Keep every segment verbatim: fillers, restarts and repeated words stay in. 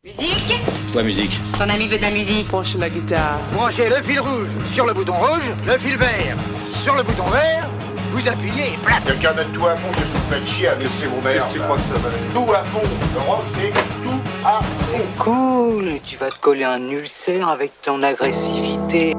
Musique. Quoi, musique? Ton ami veut de la musique. Branche la guitare. Branchez le fil rouge sur le bouton rouge, le fil vert sur le bouton vert, vous appuyez et plaf. Quelqu'un mettre tout à fond, je vous faites chier à laisser vos mères. Tu crois que ça va? Tout à fond. Le rock, c'est tout à fond. Cool, tu vas te coller un ulcère avec ton agressivité.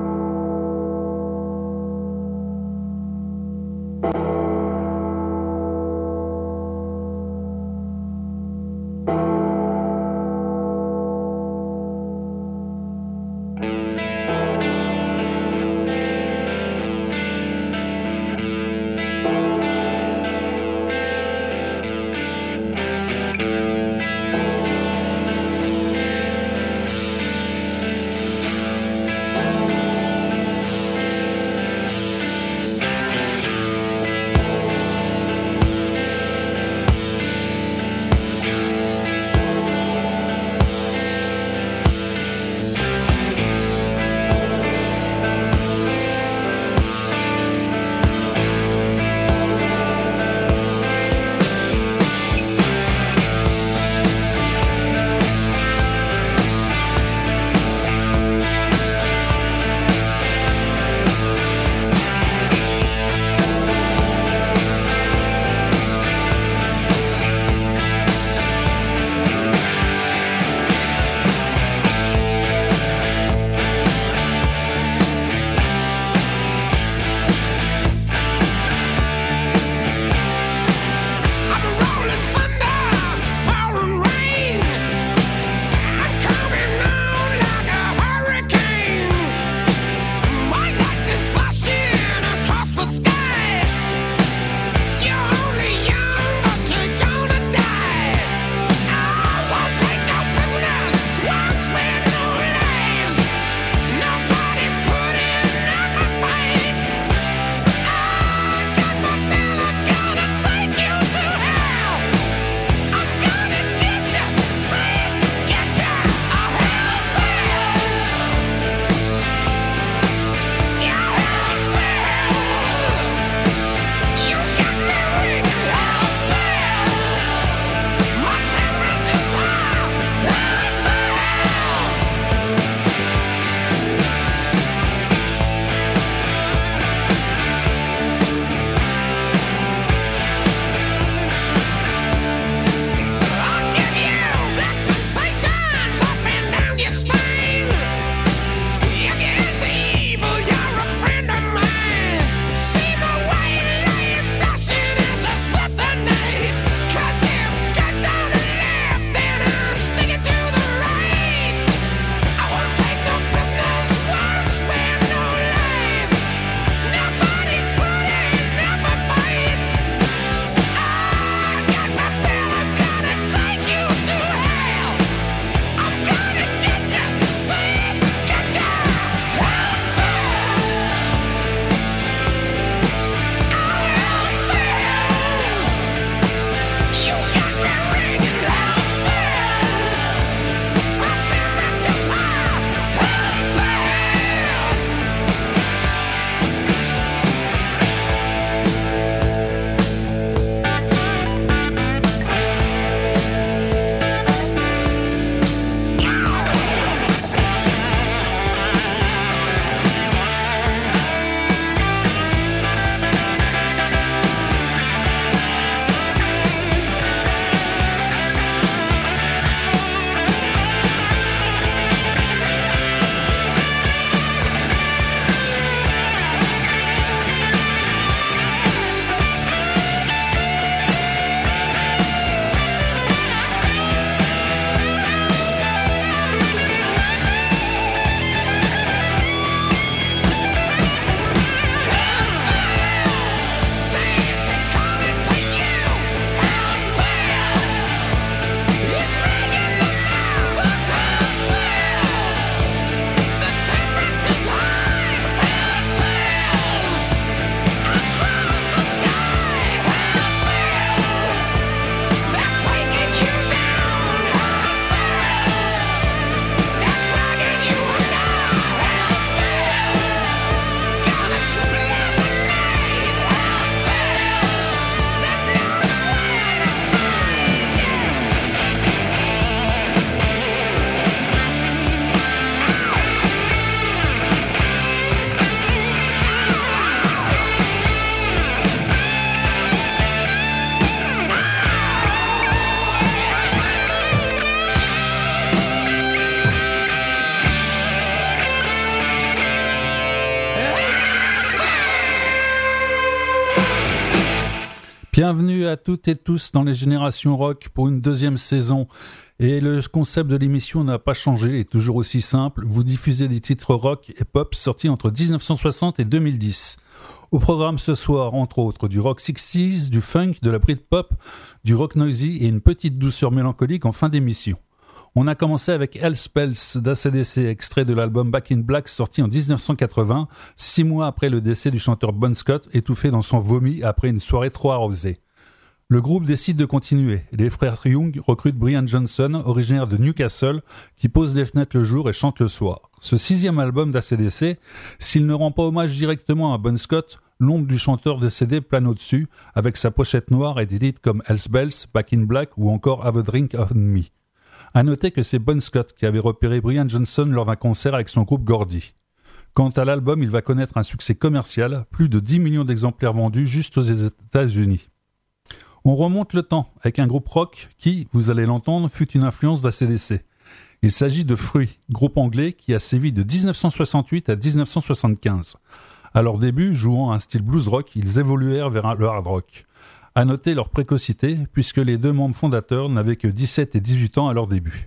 Bienvenue à toutes et tous dans les Générations Rock pour une deuxième saison. Et le concept de l'émission n'a pas changé, il est toujours aussi simple. Vous diffusez des titres rock et pop sortis entre dix-neuf cent soixante et deux mille dix. Au programme ce soir, entre autres, du rock soixante, du funk, de la Britpop, du rock noisy et une petite douceur mélancolique en fin d'émission. On a commencé avec Hell's Bells d'A C D C, extrait de l'album Back in Black sorti en dix-neuf cent quatre-vingts, six mois après le décès du chanteur Bon Scott, étouffé dans son vomi après une soirée trop arrosée. Le groupe décide de continuer. Les frères Young recrutent Brian Johnson, originaire de Newcastle, qui pose les fenêtres le jour et chante le soir. Ce sixième album d'A C D C, s'il ne rend pas hommage directement à Bon Scott, l'ombre du chanteur décédé plane au-dessus, avec sa pochette noire et des titres comme Hell's Bells, Back in Black ou encore Have a Drink on Me. À noter que c'est Bon Scott qui avait repéré Brian Johnson lors d'un concert avec son groupe Gordy. Quant à l'album, il va connaître un succès commercial, plus de dix millions d'exemplaires vendus juste aux États-Unis. On remonte le temps avec un groupe rock qui, vous allez l'entendre, fut une influence d'A C D C. Il s'agit de Fruit, groupe anglais qui a sévi de dix-neuf cent soixante-huit à dix-neuf cent soixante-quinze. À leur début, jouant un style blues rock, ils évoluèrent vers le hard rock. À noter leur précocité, puisque les deux membres fondateurs n'avaient que dix-sept et dix-huit ans à leur début.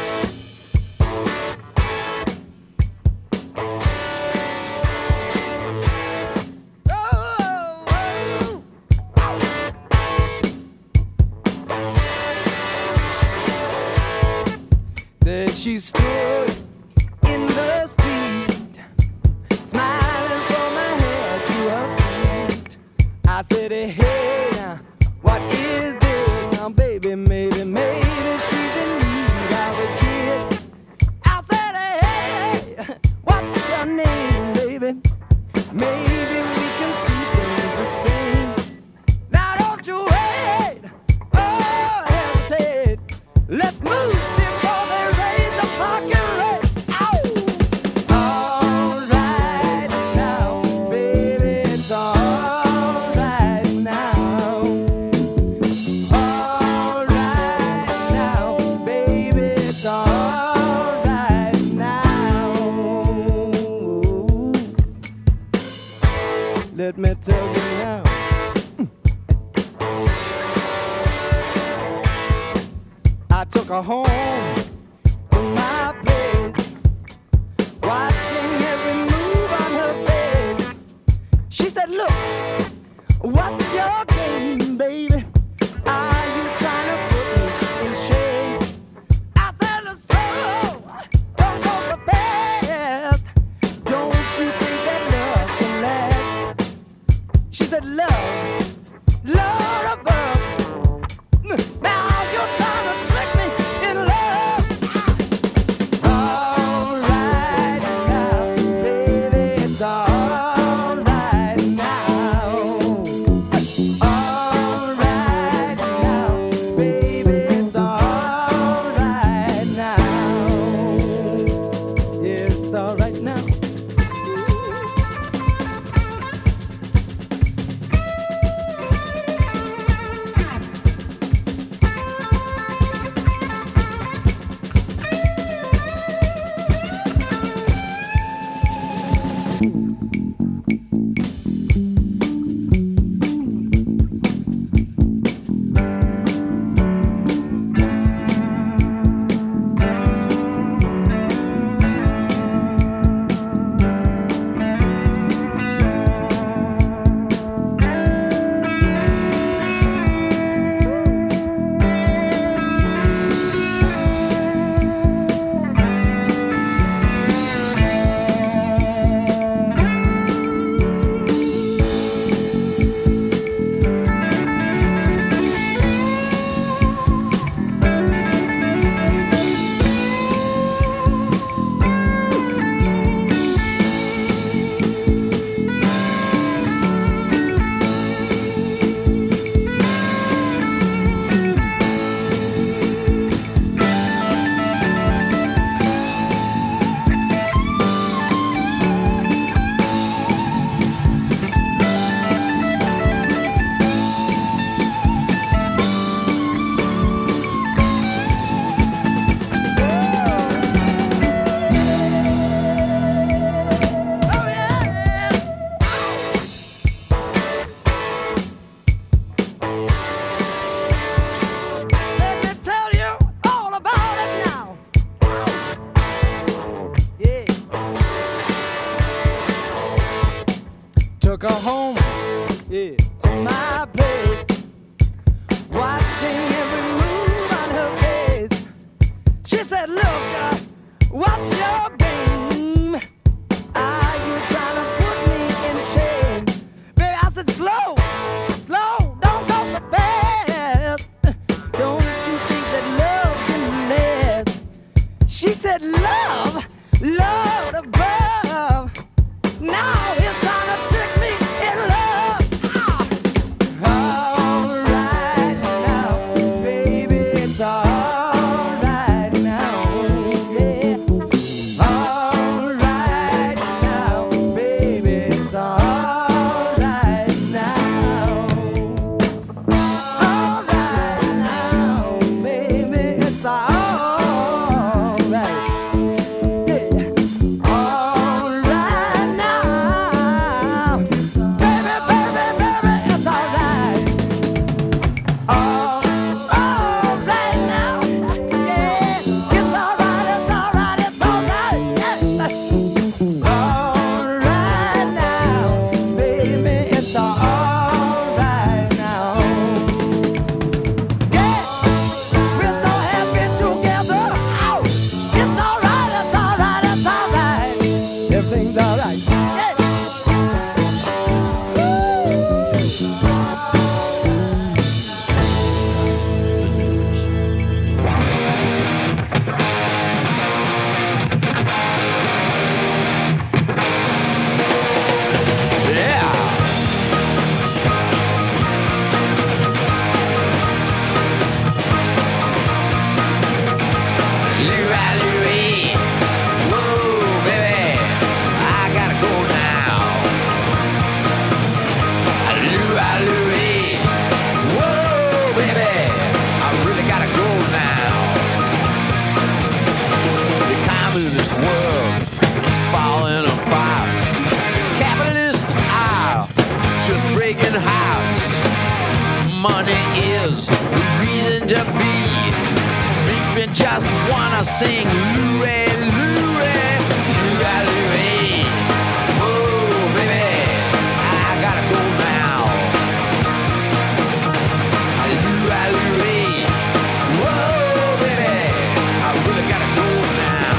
There she stood in the street, smiling from her head to her feet. I said, hey, now, what is this? Now, baby, maybe, maybe she's in need of a kiss. I said, hey, what's your name, baby? Maybe we can see things the same. Now, don't you wait, oh, hesitate. Let's move. Let me tell you now. I took her home to my place, watching every move on her face. She said, look, what's your game, baby? Are you trying to put me in shame? I said, look, slow, don't go so fast. Don't you think that love can last? She said, love, love above. Now you're trying to trick me in love. All right now, baby, it's all right now. All right now, baby, it's all right now. Yeah, it's all right now. She said, look, uh, what's your game? Are you trying to put me in shame? Baby, I said, slow, slow, don't go so fast. Don't you think that love can last? She said, love, love above. Now it's time to trick me in love. Ah. All right now, baby, it's all right now, yeah. All right now, baby, it's all right now. All right now, baby, it's all right. Yeah. All right now, baby, baby, baby, it's all right. All, all right now, yeah, it's all right, it's all right, it's all right, yeah. All right now, baby, it's all right now. Yeah, we're so happy together. Ow, it's all right, it's all right, it's all right. Everything's all right. Yeah. Louie, whoa, baby, I gotta go now. Louie, Louie, whoa, baby, I really gotta go now. The communist world is falling apart. The capitalist are just breaking hearts. Money is the reason to be. Makes me just wanna sing Louie, Louie, Louie, Louie. Whoa, baby, I gotta go now. Louie, Louie. Whoa, baby, I really gotta go now.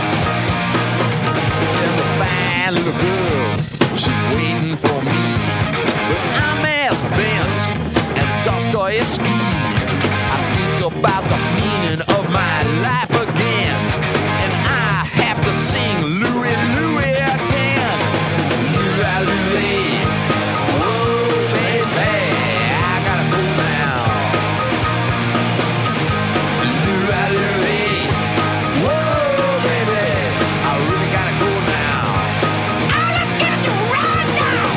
There's a fine little girl, she's waiting for me. But I'm as bent as Dostoevsky. I think about the meaning of my life again, and I have to sing Louie, Louie again. Louie, Louie, whoa, baby, I gotta go now. Louie, Louie, whoa, baby, I really gotta go now. Oh, let's get it to right now.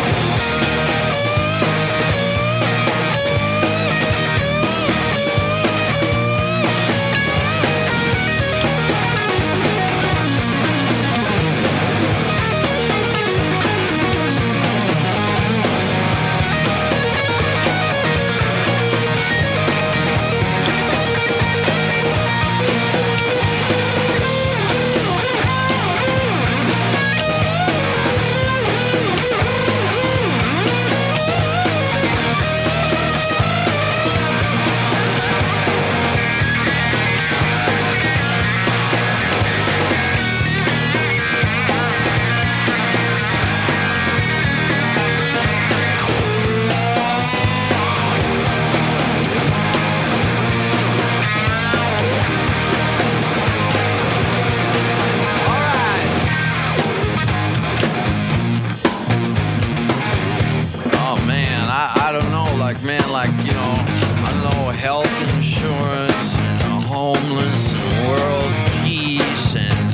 Man, like, you know, I know health insurance and homeless and world peace and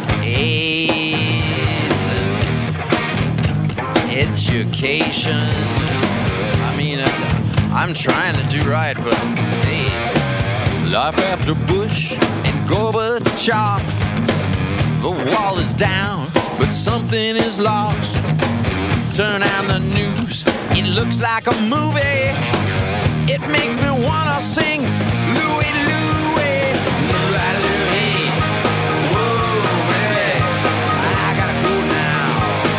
AIDS and education. I mean, I'm trying to do right, but hey, life after Bush and Gorbachev. The wall is down, but something is lost. Turn on the news, it looks like a movie. It makes me wanna sing Louie, Louie, Louie, Louie. Whoa, baby, I gotta go now.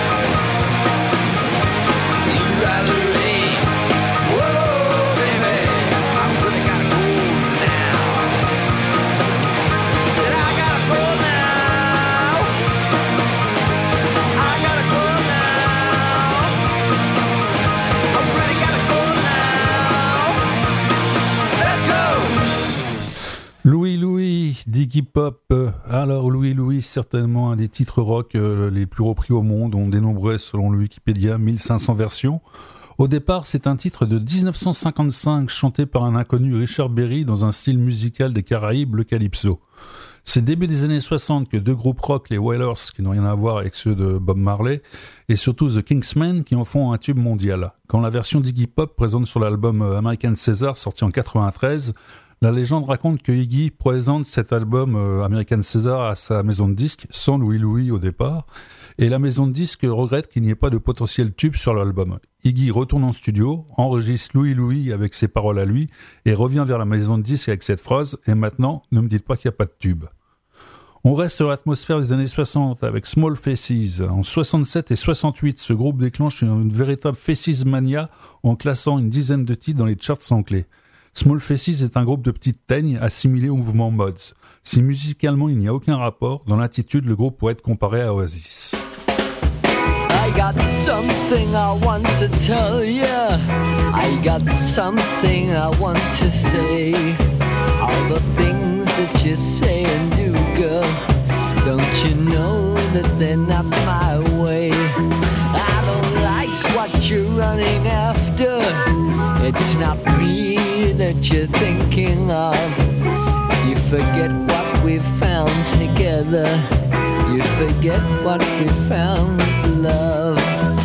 Louie, Louie. Whoa, baby, I really gotta go now. Said I Iggy Pop, euh, alors Louie Louie, certainement un des titres rock euh, les plus repris au monde, on dénombrait selon le Wikipédia mille cinq cents versions. Au départ, c'est un titre de dix-neuf cent cinquante-cinq chanté par un inconnu Richard Berry dans un style musical des Caraïbes, le calypso. C'est début des années soixante que deux groupes rock, les Wailers, qui n'ont rien à voir avec ceux de Bob Marley, et surtout The Kingsmen, qui en font un tube mondial. Quand la version d'Iggy Pop présente sur l'album American Caesar, sorti en quatre-vingt-treize, la légende raconte que Iggy présente cet album euh, American Caesar à sa maison de disques, sans Louie Louie au départ, et la maison de disques regrette qu'il n'y ait pas de potentiel tube sur l'album. Iggy retourne en studio, enregistre Louie Louie avec ses paroles à lui, et revient vers la maison de disques avec cette phrase « Et maintenant, ne me dites pas qu'il n'y a pas de tube ». On reste sur l'atmosphère des années soixante avec Small Faces. En soixante-sept et soixante-huit, ce groupe déclenche une, une véritable Faces mania en classant une dizaine de titres dans les charts anglais. Small Faces est un groupe de petites teignes assimilé au mouvement Mods. Si musicalement il n'y a aucun rapport, dans l'attitude le groupe pourrait être comparé à Oasis. I got something I want to tell ya. I got something I want to say. All the things that you say and do, girl, don't you know that they're not my way? I don't like what you're running after. It's not me that you're thinking of. You forget what we found together. You forget what we found was love.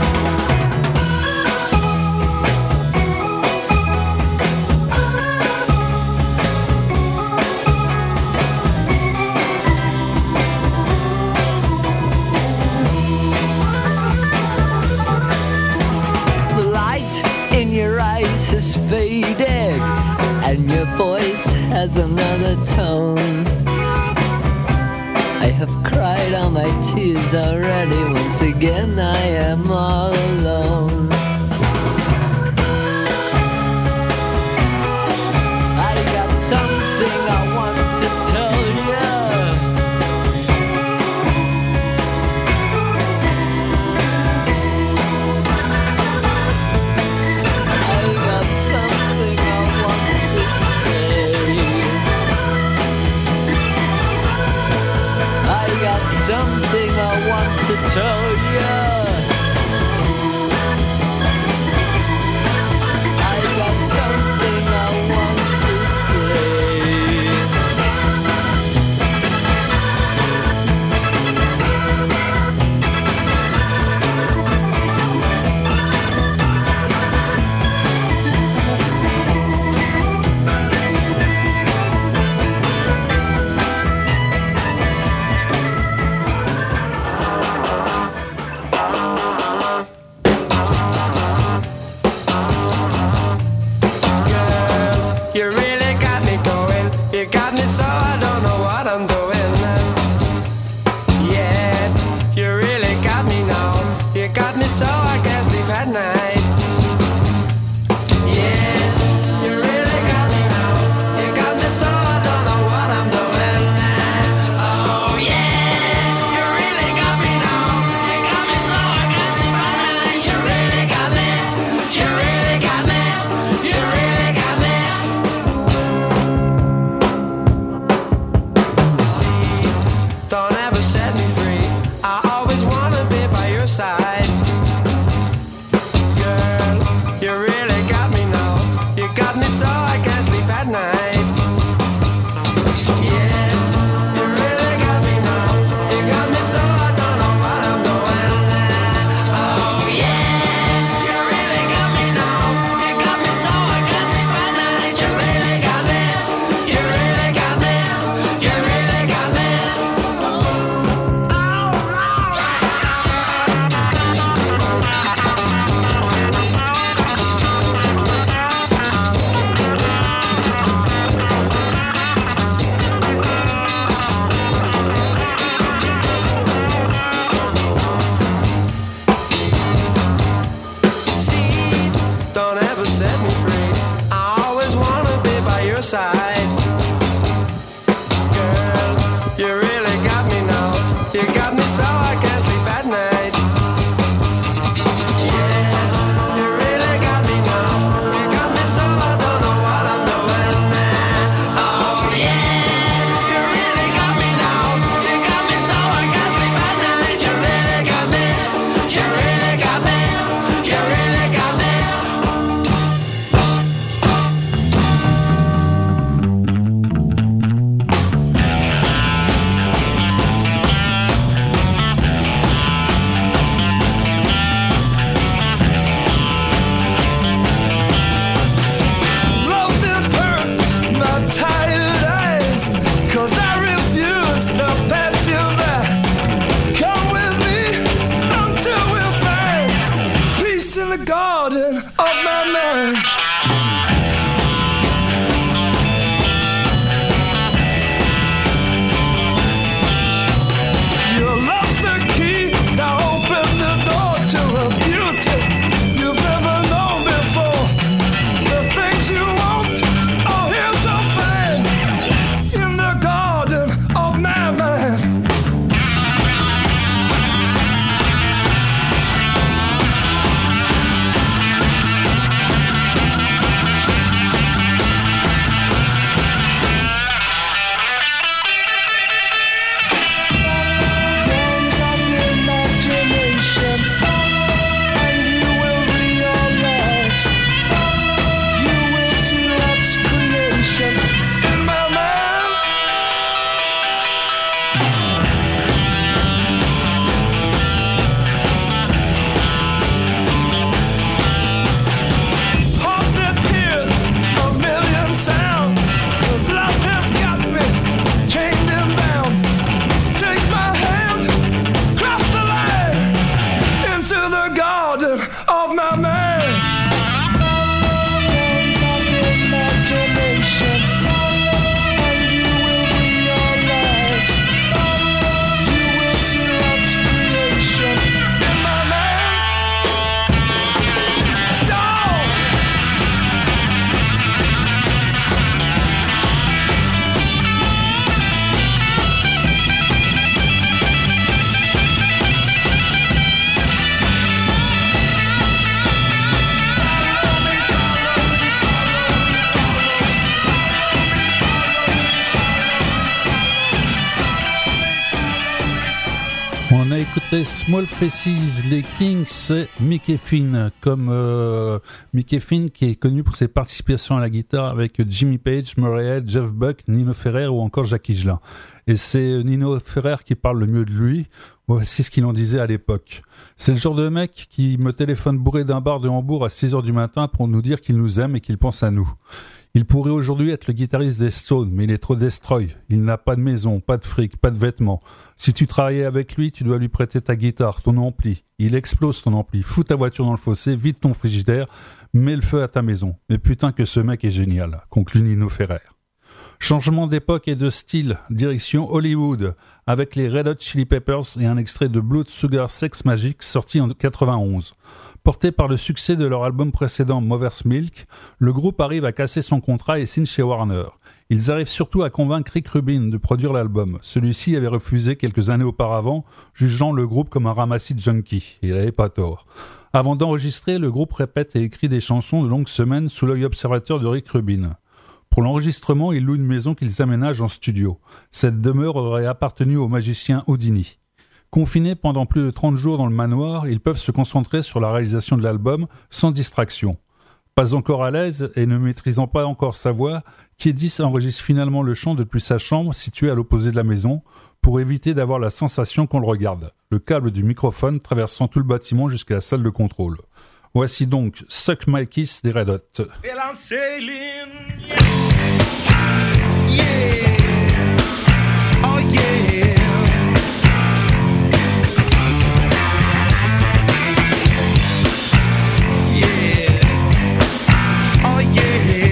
The light in your eyes has faded, and your voice has another tone. I have cried all my tears already. Once again I am all alone. I got something I want to tell you. I got something I want to say. I got something I want to tell you. garden of my mind. Your love's the key, now open the door to a beauty you've never known before. The things you want are here to find in the garden of my mind. On a écouté Small Faces, les Kings et Mickey Finn, comme euh, Mickey Finn qui est connu pour ses participations à la guitare avec Jimmy Page, Murray Head, Jeff Buck, Nino Ferrer ou encore Jackie Higelin. Et c'est Nino Ferrer qui parle le mieux de lui. Voici ce qu'il en disait à l'époque. C'est le genre de mec qui me téléphone bourré d'un bar de Hambourg à six heures du matin pour nous dire qu'il nous aime et qu'il pense à nous. Il pourrait aujourd'hui être le guitariste des Stones, mais il est trop destroy. Il n'a pas de maison, pas de fric, pas de vêtements. Si tu travaillais avec lui, tu dois lui prêter ta guitare, ton ampli. Il explose ton ampli. Fous ta voiture dans le fossé, vide ton frigidaire, mets le feu à ta maison. Mais putain que ce mec est génial, conclut Nino Ferrer. Changement d'époque et de style, direction Hollywood, avec les Red Hot Chili Peppers et un extrait de Blood Sugar Sex Magic sorti en quatre-vingt-onze. Porté par le succès de leur album précédent Mother's Milk, le groupe arrive à casser son contrat et signe chez Warner. Ils arrivent surtout à convaincre Rick Rubin de produire l'album. Celui-ci avait refusé quelques années auparavant, jugeant le groupe comme un ramassis de junkies. Il n'avait pas tort. Avant d'enregistrer, le groupe répète et écrit des chansons de longues semaines sous l'œil observateur de Rick Rubin. Pour l'enregistrement, ils louent une maison qu'ils aménagent en studio. Cette demeure aurait appartenu au magicien Houdini. Confinés pendant plus de trente jours dans le manoir, ils peuvent se concentrer sur la réalisation de l'album sans distraction. Pas encore à l'aise et ne maîtrisant pas encore sa voix, Kiedis enregistre finalement le chant depuis sa chambre située à l'opposé de la maison pour éviter d'avoir la sensation qu'on le regarde, le câble du microphone traversant tout le bâtiment jusqu'à la salle de contrôle. Voici donc Suck My Kiss des Red Hot. Well, I'm sailing, yeah. Yeah. Oh yeah. Yeah. Oh yeah.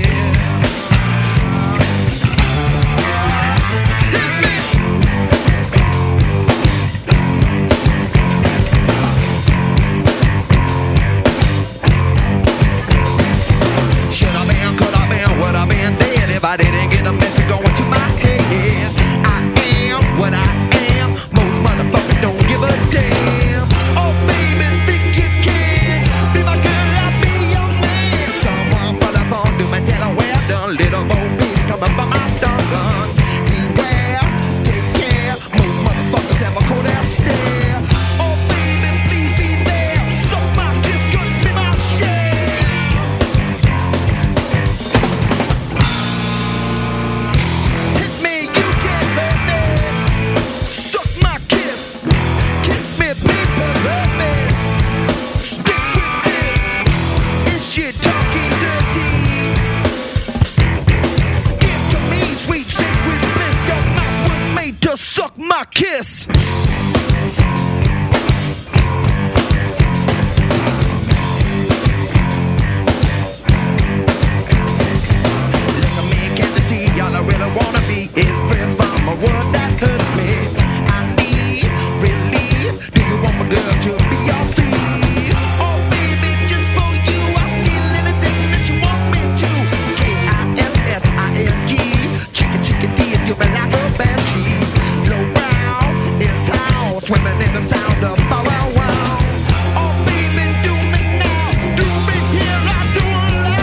Would I been dead if I didn't get a message going to my head? I am what I am. Most motherfuckers don't give a damn. Oh baby, think you can be my girl, I'll be your man. Someone pull up on do my tell her well done. Little Bo Peep coming from my stun gun. Beware, take care. Most motherfuckers have a cold ass stare. Oh baby, please be there. So my kiss could be my share. Suck my kiss. one that hurts me. I need relief. Do you want my girl to be your thief? Oh baby, just for you, I'll steal anything that you want me to. K I S S I N G. Chicken, chicken, D, do me like a banshee. Low brow is how swimming in the sound of bow wow wow. Oh baby, do me now, do me here, I do it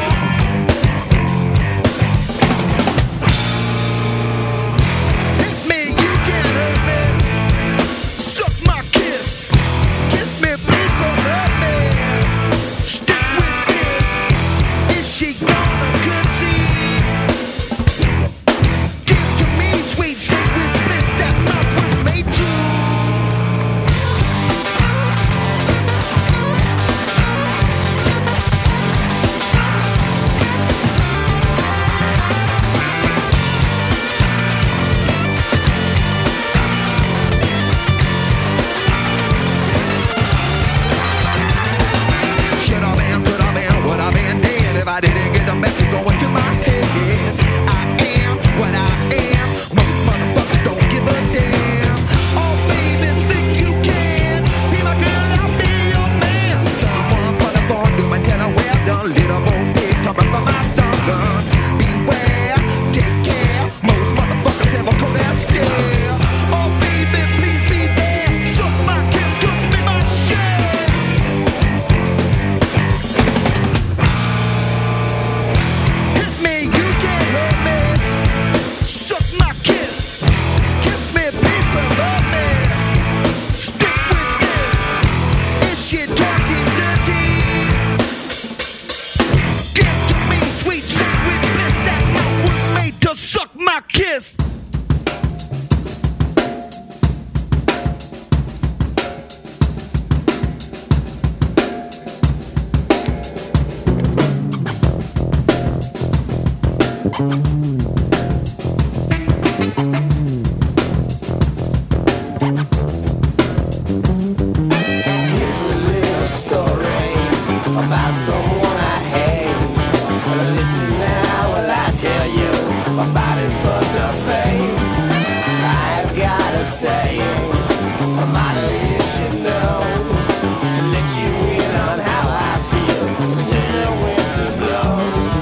loud. Hit me, you can't hurt me. Suck my kiss, kiss me, people hurt me. Stick with this, is she gonna concede? Give to me sweet sacred bliss that mouth was made true. Should I been, could I been, would I been dead if I didn't get the message going to my head? I am what I am. Most motherfuckers don't give a damn. Oh baby, think you can be my girl, I'll be your man. Someone for the phone, do my tell her well done. Little bo pig coming from my stun gun. Beware, take care. Most motherfuckers ever go there still. Oh baby, please be there. Suck my kiss, could be my shit. Hit me, you can't hurt me. Suck my kiss, kiss me, people love me. Stick with this, is she talking dirty? Give to me sweet sacred bliss that mouth was made to suck my kiss. Here's a little story about someone I hate. Listen now while I tell you about his fucked up fate. I've got a saying, a motto you should know, to let you in on how I feel, so you know when to blow.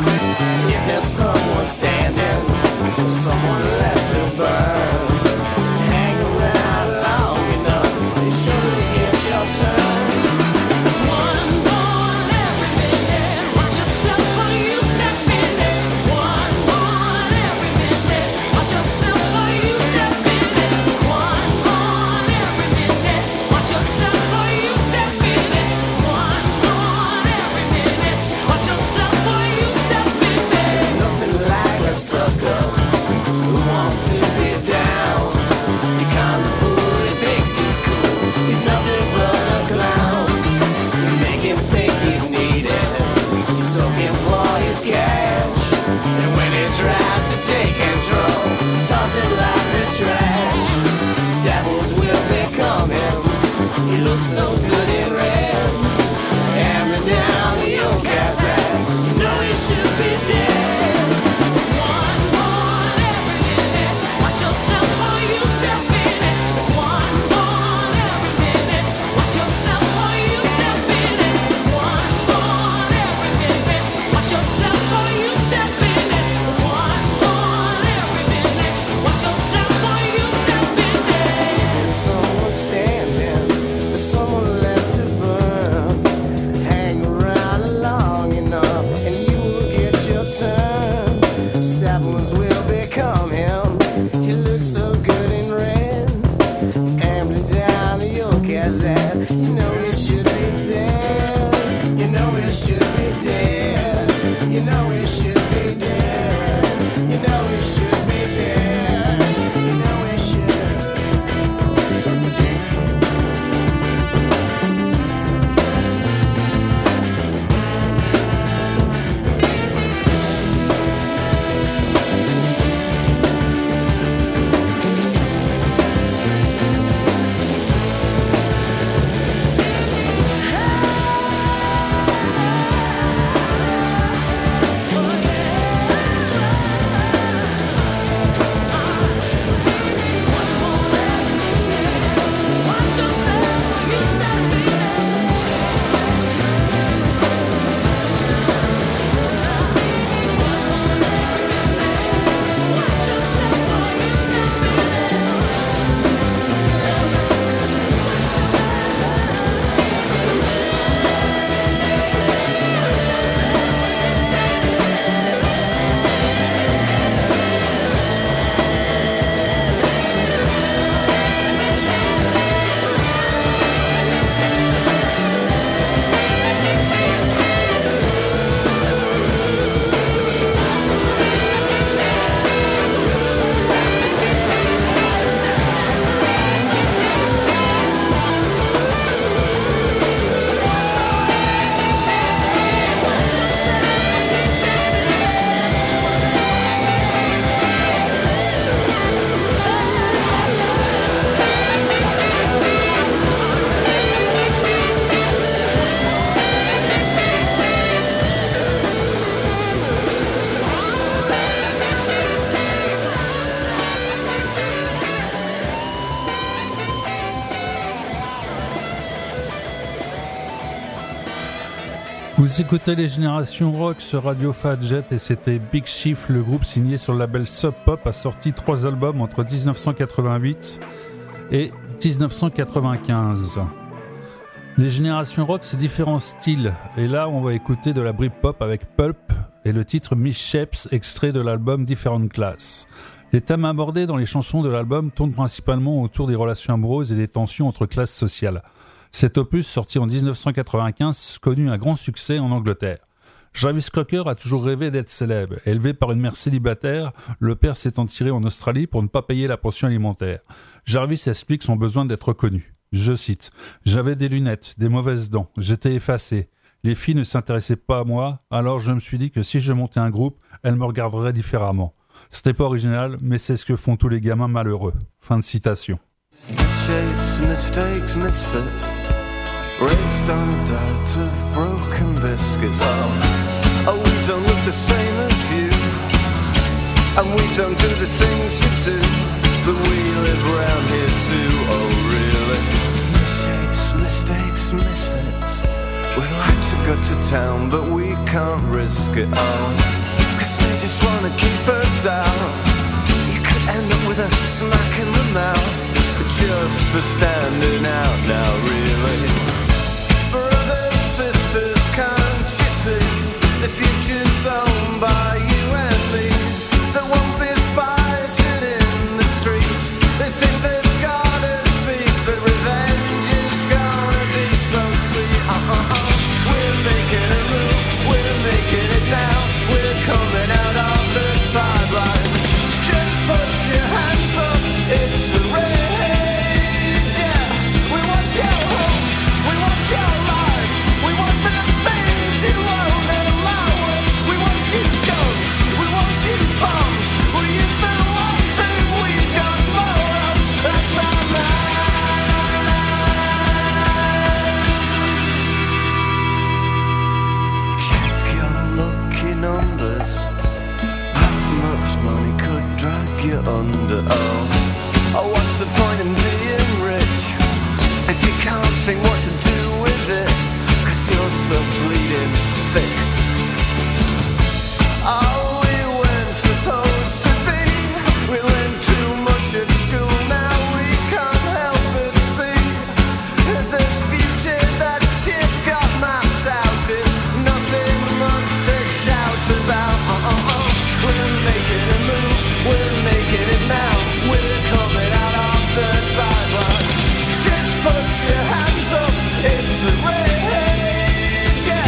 If there's someone standing, or someone left to burn, hang around long enough, they surely get your turn. One more every minute, watch yourself or you step in it. One more every minute, watch yourself or you step in it. One more every minute, watch yourself or you step in it. One more every minute, watch yourself or you step in it. There's nothing like a sucker who wants to be down. The kind of fool he thinks he's cool, he's nothing but a clown. You make him think he's needed, soak him for his cash. And when he tries to take control, toss it like the trash. Stabbles will become him, he looks so good in red. Hammer down the old cat's head, you know he should be dead. One more every minute, watch yourself or you step in it. There's one more every minute, watch yourself or you step in it. There's one more every minute, watch yourself or you step in it. There's one more every minute, watch yourself or you step in it. If someone stands in, there's someone left to burn. Hang around long enough and you will get your turn. Stab wounds will become him, he looks so good in red. Ambling down to your gazette, you know he should be dead. You know he should be dead. You know he should be dead. You know he should be dead. You know he should. So Vous écoutez les Générations Rock sur Radio Fadjet et c'était Big Chief, le groupe signé sur le label Sub Pop, a sorti trois albums entre dix-neuf cent quatre-vingt-huit et dix-neuf cent quatre-vingt-quinze. Les Générations Rock, c'est différents styles, et là on va écouter de la Britpop avec Pulp et le titre Miss Shapes, extrait de l'album Different Class. Les thèmes abordés dans les chansons de l'album tournent principalement autour des relations amoureuses et des tensions entre classes sociales. Cet opus, sorti en dix-neuf cent quatre-vingt-quinze, connut un grand succès en Angleterre. Jarvis Cocker a toujours rêvé d'être célèbre. Élevé par une mère célibataire, le père s'étant tiré en Australie pour ne pas payer la pension alimentaire. Jarvis explique son besoin d'être connu. Je cite « J'avais des lunettes, des mauvaises dents, j'étais effacé. Les filles ne s'intéressaient pas à moi, alors je me suis dit que si je montais un groupe, elles me regarderaient différemment. C'était pas original, mais c'est ce que font tous les gamins malheureux. » Fin de citation. Shapes, mistakes, misfits, raised on a diet of broken biscuits. Oh, oh, we don't look the same as you, and we don't do the things you do, but we live around here too. Oh, really? Misshapes, mistakes, misfits. We'd like to go to town, but we can't risk it. Oh, cause they just wanna keep us out. You could end up with a smack in the mouth just for standing out now, really. Brothers, sisters, can't you see? The future's owned by you and me. There won't be fighting in the streets. They think they've got us beat, but revenge is gonna be so sweet. Uh-uh-uh. We're making a move, we're making it now. We're coming out of the sideline. Just put your hands up, it's the rain. Under, oh, oh, what's the point in being rich if you can't think what to do with it, cause you're so bleeding thick. Oh, we weren't supposed to be, we learned too much at school, now we can't help but see the future that shit got mapped out is nothing much to shout about. Oh, oh, oh, we're making a move, we're making it now, we're coming out of the sideline. Just put your hands up, it's a rage, yeah.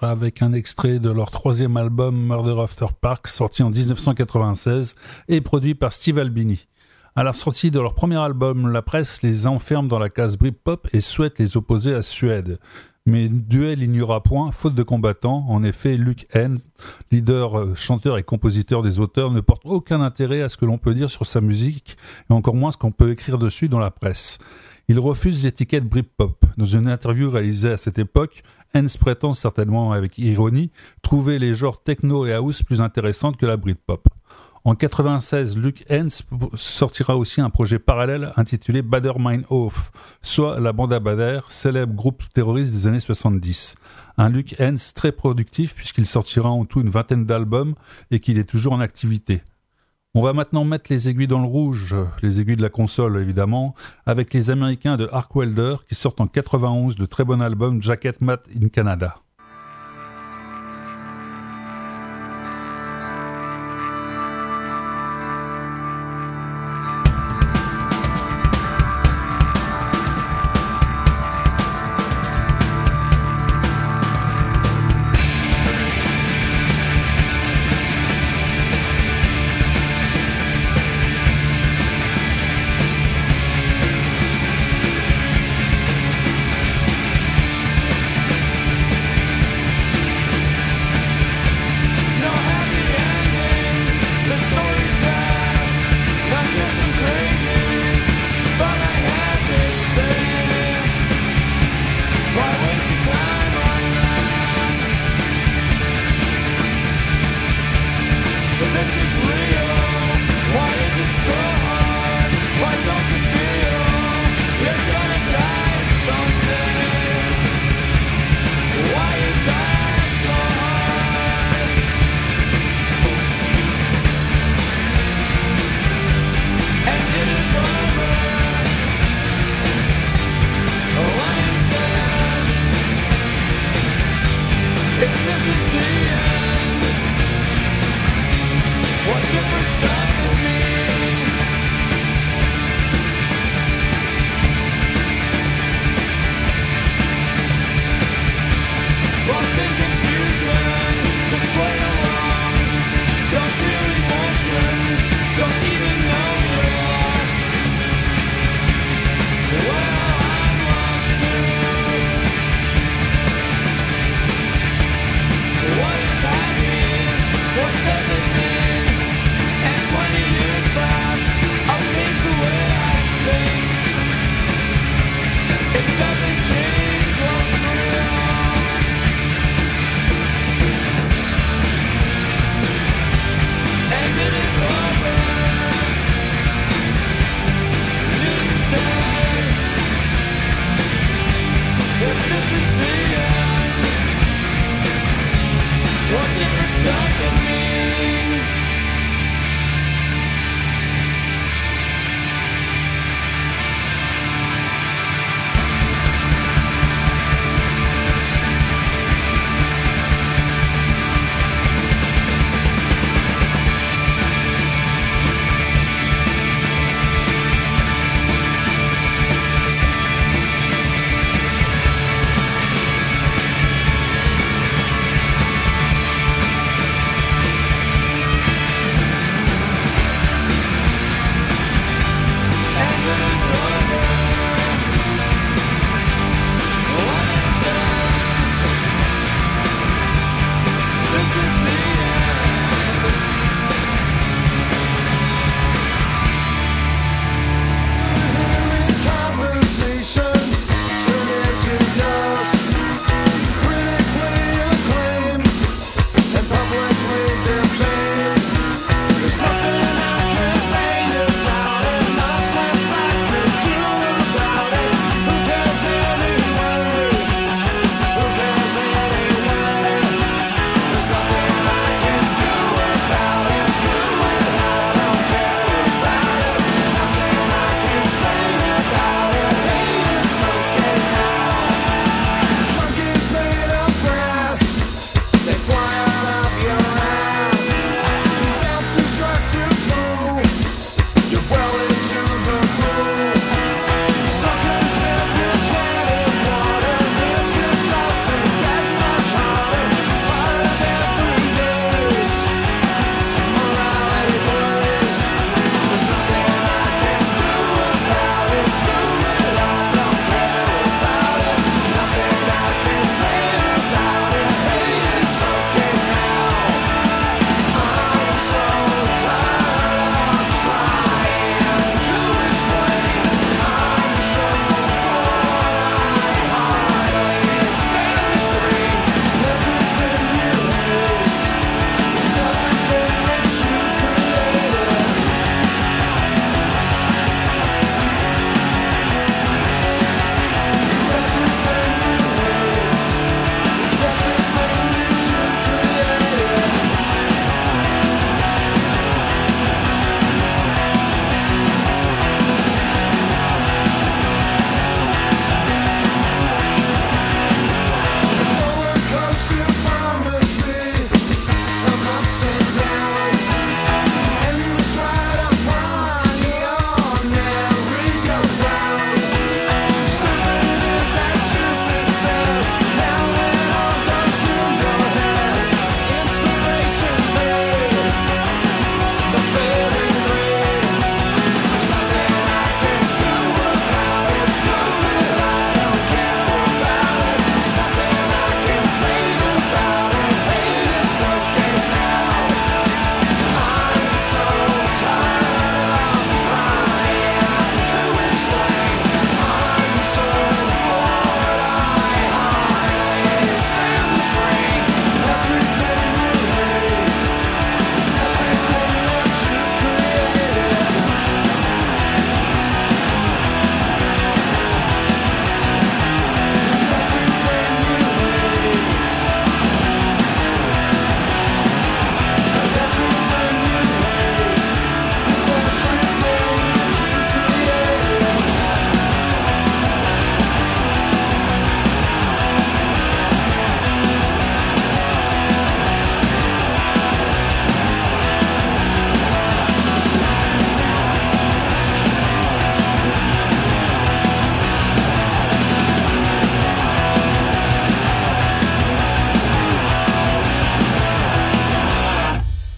avec un extrait de leur troisième album Murder After Park, sorti en dix-neuf cent quatre-vingt-seize et produit par Steve Albini. À la sortie de leur premier album, la presse les enferme dans la case Britpop et souhaite les opposer à Suède. Mais duel il n'y aura point, faute de combattants. En effet, Luke Hens, leader, chanteur et compositeur des auteurs, ne porte aucun intérêt à ce que l'on peut dire sur sa musique, et encore moins ce qu'on peut écrire dessus dans la presse. Il refuse l'étiquette Britpop. Dans une interview réalisée à cette époque, Hens prétend, certainement avec ironie, trouver les genres techno et house plus intéressantes que la Britpop. En quatre-vingt-seize, Luke Hens sortira aussi un projet parallèle intitulé Bader Meinhof, soit la bande à Bader, célèbre groupe terroriste des années soixante-dix. Un Luke Hens très productif puisqu'il sortira en tout une vingtaine d'albums et qu'il est toujours en activité. On va maintenant mettre les aiguilles dans le rouge, les aiguilles de la console évidemment, avec les Américains de Ark Welder qui sortent en quatre-vingt-onze de très bon album Jacket Matte in Canada. What does it mean? And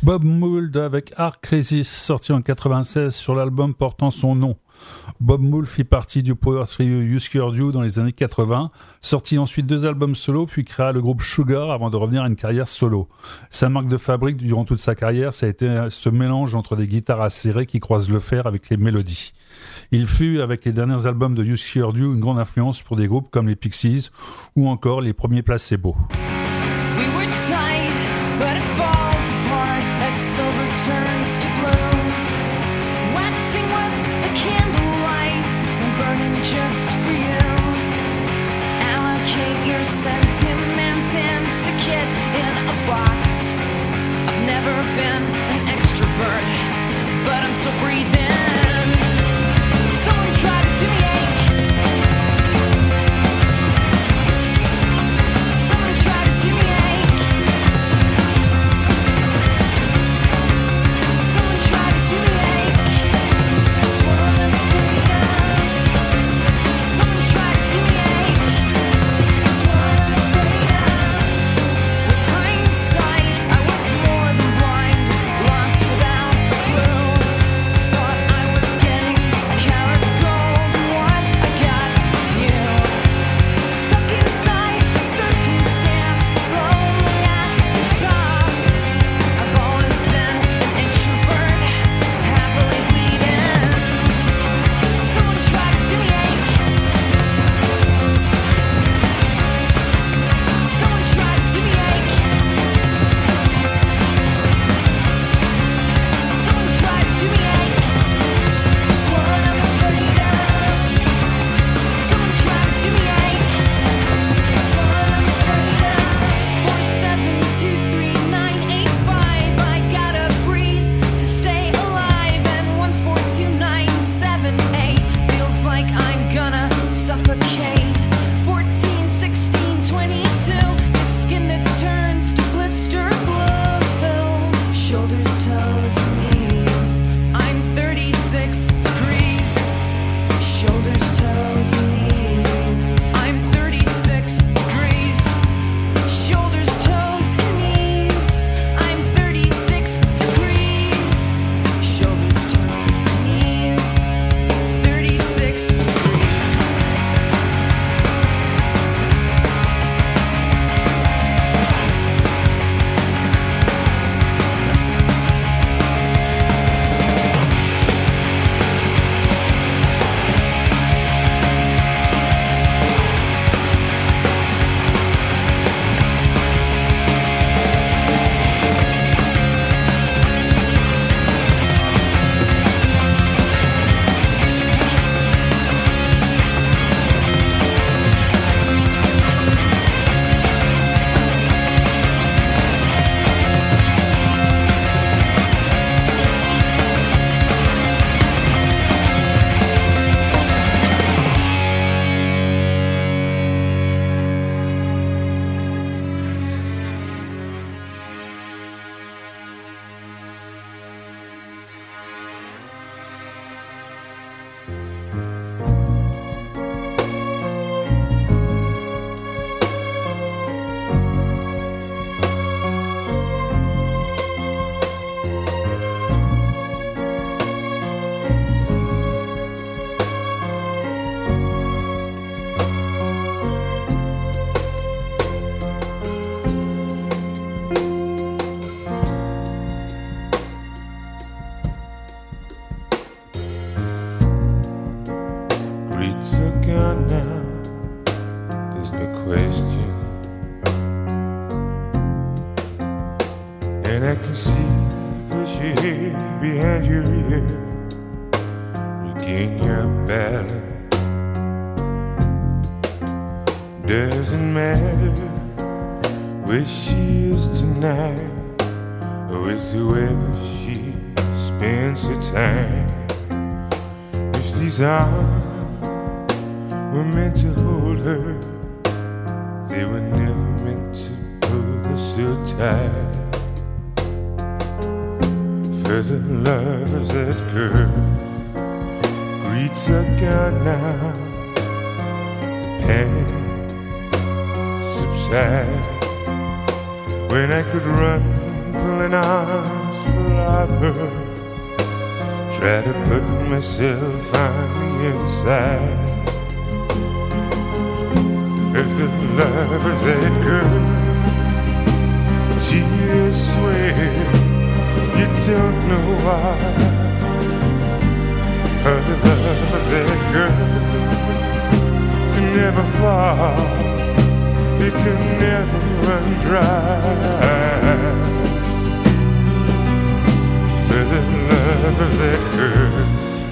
Bob Mould avec Art Crisis, sorti en quatre-vingt-seize sur l'album portant son nom. Bob Mould fit partie du power trio Husker Du dans les années quatre-vingts, sortit ensuite deux albums solo, puis créa le groupe Sugar avant de revenir à une carrière solo. Sa marque de fabrique durant toute sa carrière, ça a été ce mélange entre des guitares acérées qui croisent le fer avec les mélodies. Il fut, avec les derniers albums de Husker Du, une grande influence pour des groupes comme les Pixies ou encore les premiers Placebo. We were tight, but it falls apart as silver turns to blue. Waxing with the candlelight and burning just for you. Allocate your sentiment and stick it in a box. I've never been an extrovert, but I'm still breathing. Someone try to do me ache. Someone try to do me ache. Someone try to do me ache. That's what I'm afraid of. Someone try to do me ache. That's what I'm afraid of. With hindsight, I was more than blind, lost without a clue. Thought I was getting a carat of gold, and what I got was you. Stuck inside a circumstance that's lonely at the top. I've always been an introvert, happily bleeding. Someone try to do me ache. Someone try to do me ache. Someone try to do me ache. That's what I'm afraid of. Someone try to do me ache. That's what I'm afraid of. Four seven two three nine eight five. I gotta breathe to stay alive. And one four two nine seven eight. Feels like I'm gonna suffocate. Fourteen sixteen twenty-two. The skin that turns to blister blue. Shoulders, toes, and knees. I'm thirty-six degrees. Shoulders, toes, and knees. I'm thirty-six degrees. Shoulders, toes, and knees. I'm thirty-six degrees. Shoulders, toes, and knees. thirty-six degrees. Greets are gone now, there's no question. And I can see bushy hair behind your ear. Regain your balance. Doesn't matter where she is tonight, or with whoever she spends her time. If these arms were meant to hold her, they were never meant to pull her so tight. For the love of that girl, greets are gone now, the panic subsides. When I could run, pulling arms gospel I've heard. Try to put myself on the inside of the love of that girl. Gee, I swear you don't know why. For the love of that girl can never fall, it can never run dry. For the love of that girl.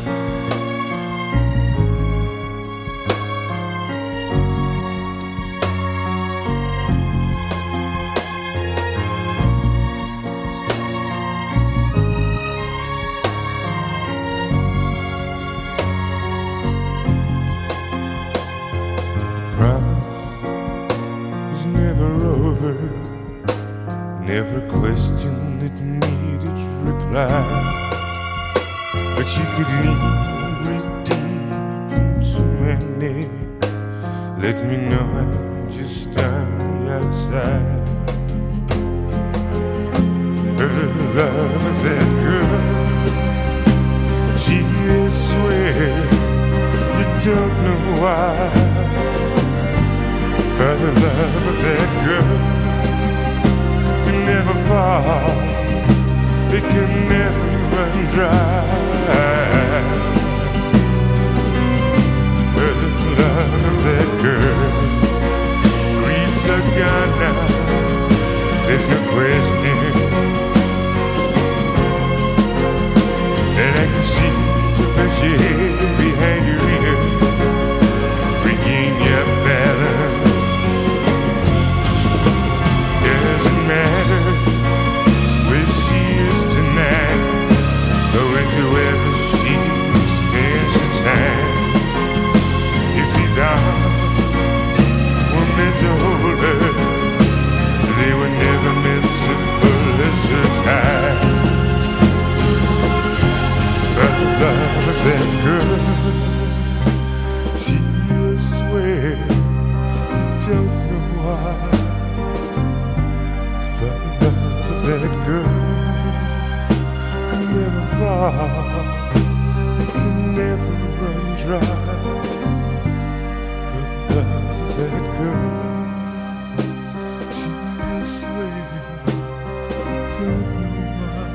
Never question that needed reply, but you could read deep into my neck. Let me know I'm just on the outside of the love of that girl. Gee, I swear you don't know why. For the love of that girl never fall, it can never run dry. For the love of that girl, reeds are gone now, there's no question. And I can see that your head behind your ear, regain your balance. Doesn't matter where she is tonight, or with whoever she spends her time. If these arms were meant to hold her, they were never meant to pull us tight. For the love of that girl, gee, I swear you don't know why. That girl can never fall, it can never run dry. For the love of that girl, gee, I swear you don't know why.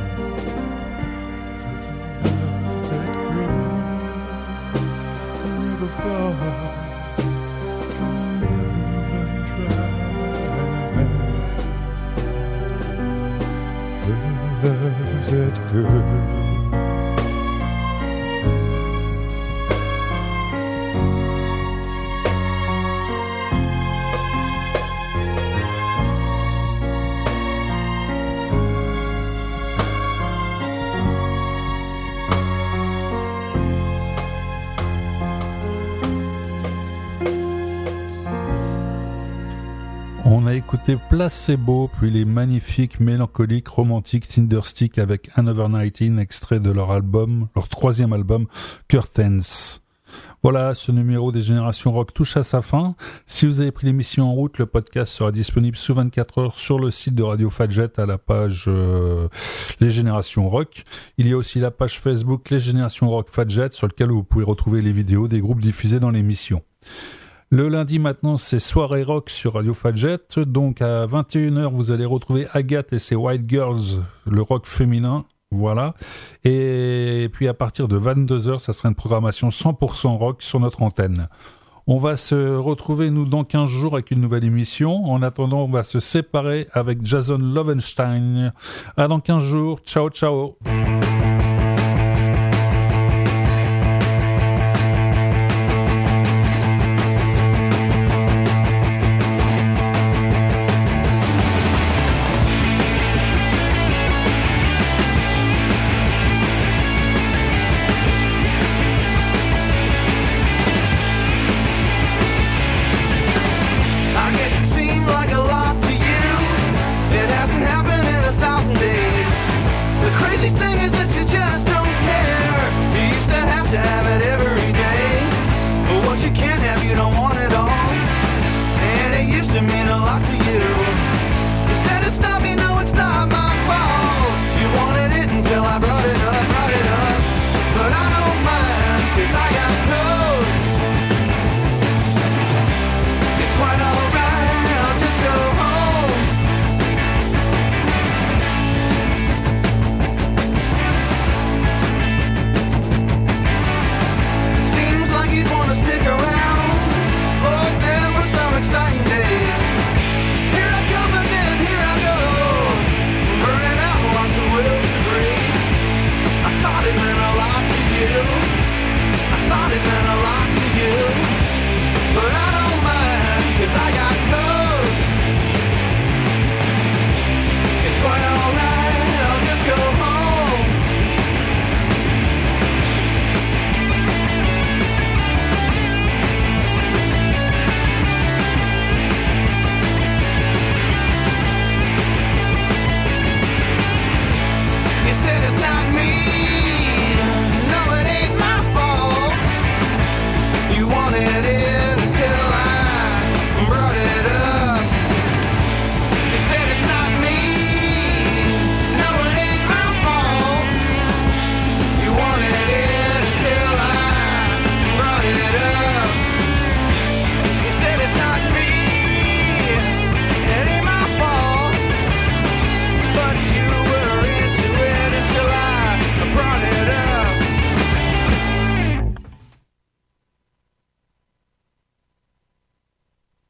For the love of that girl can never fall, can never run dry. Love that girl. On a écouté Placebo, puis les magnifiques, mélancoliques, romantiques Tinderstick avec Another nineteen, extrait de leur album, leur troisième album, Curtains. Voilà, ce numéro des Générations Rock touche à sa fin. Si vous avez pris l'émission en route, le podcast sera disponible sous vingt-quatre heures sur le site de Radio Fadjet à la page euh, Les Générations Rock. Il y a aussi la page Facebook Les Générations Rock Fadjet sur laquelle vous pouvez retrouver les vidéos des groupes diffusés dans l'émission. Le lundi maintenant, c'est Soirée Rock sur Radio Fadjet. Donc à vingt et une heures, vous allez retrouver Agathe et ses White Girls, le rock féminin. Voilà. Et puis à partir de vingt-deux heures, ça sera une programmation cent pour cent rock sur notre antenne. On va se retrouver, nous, dans quinze jours avec une nouvelle émission. En attendant, on va se séparer avec Jason Lovenstein. À dans quinze jours. Ciao, ciao.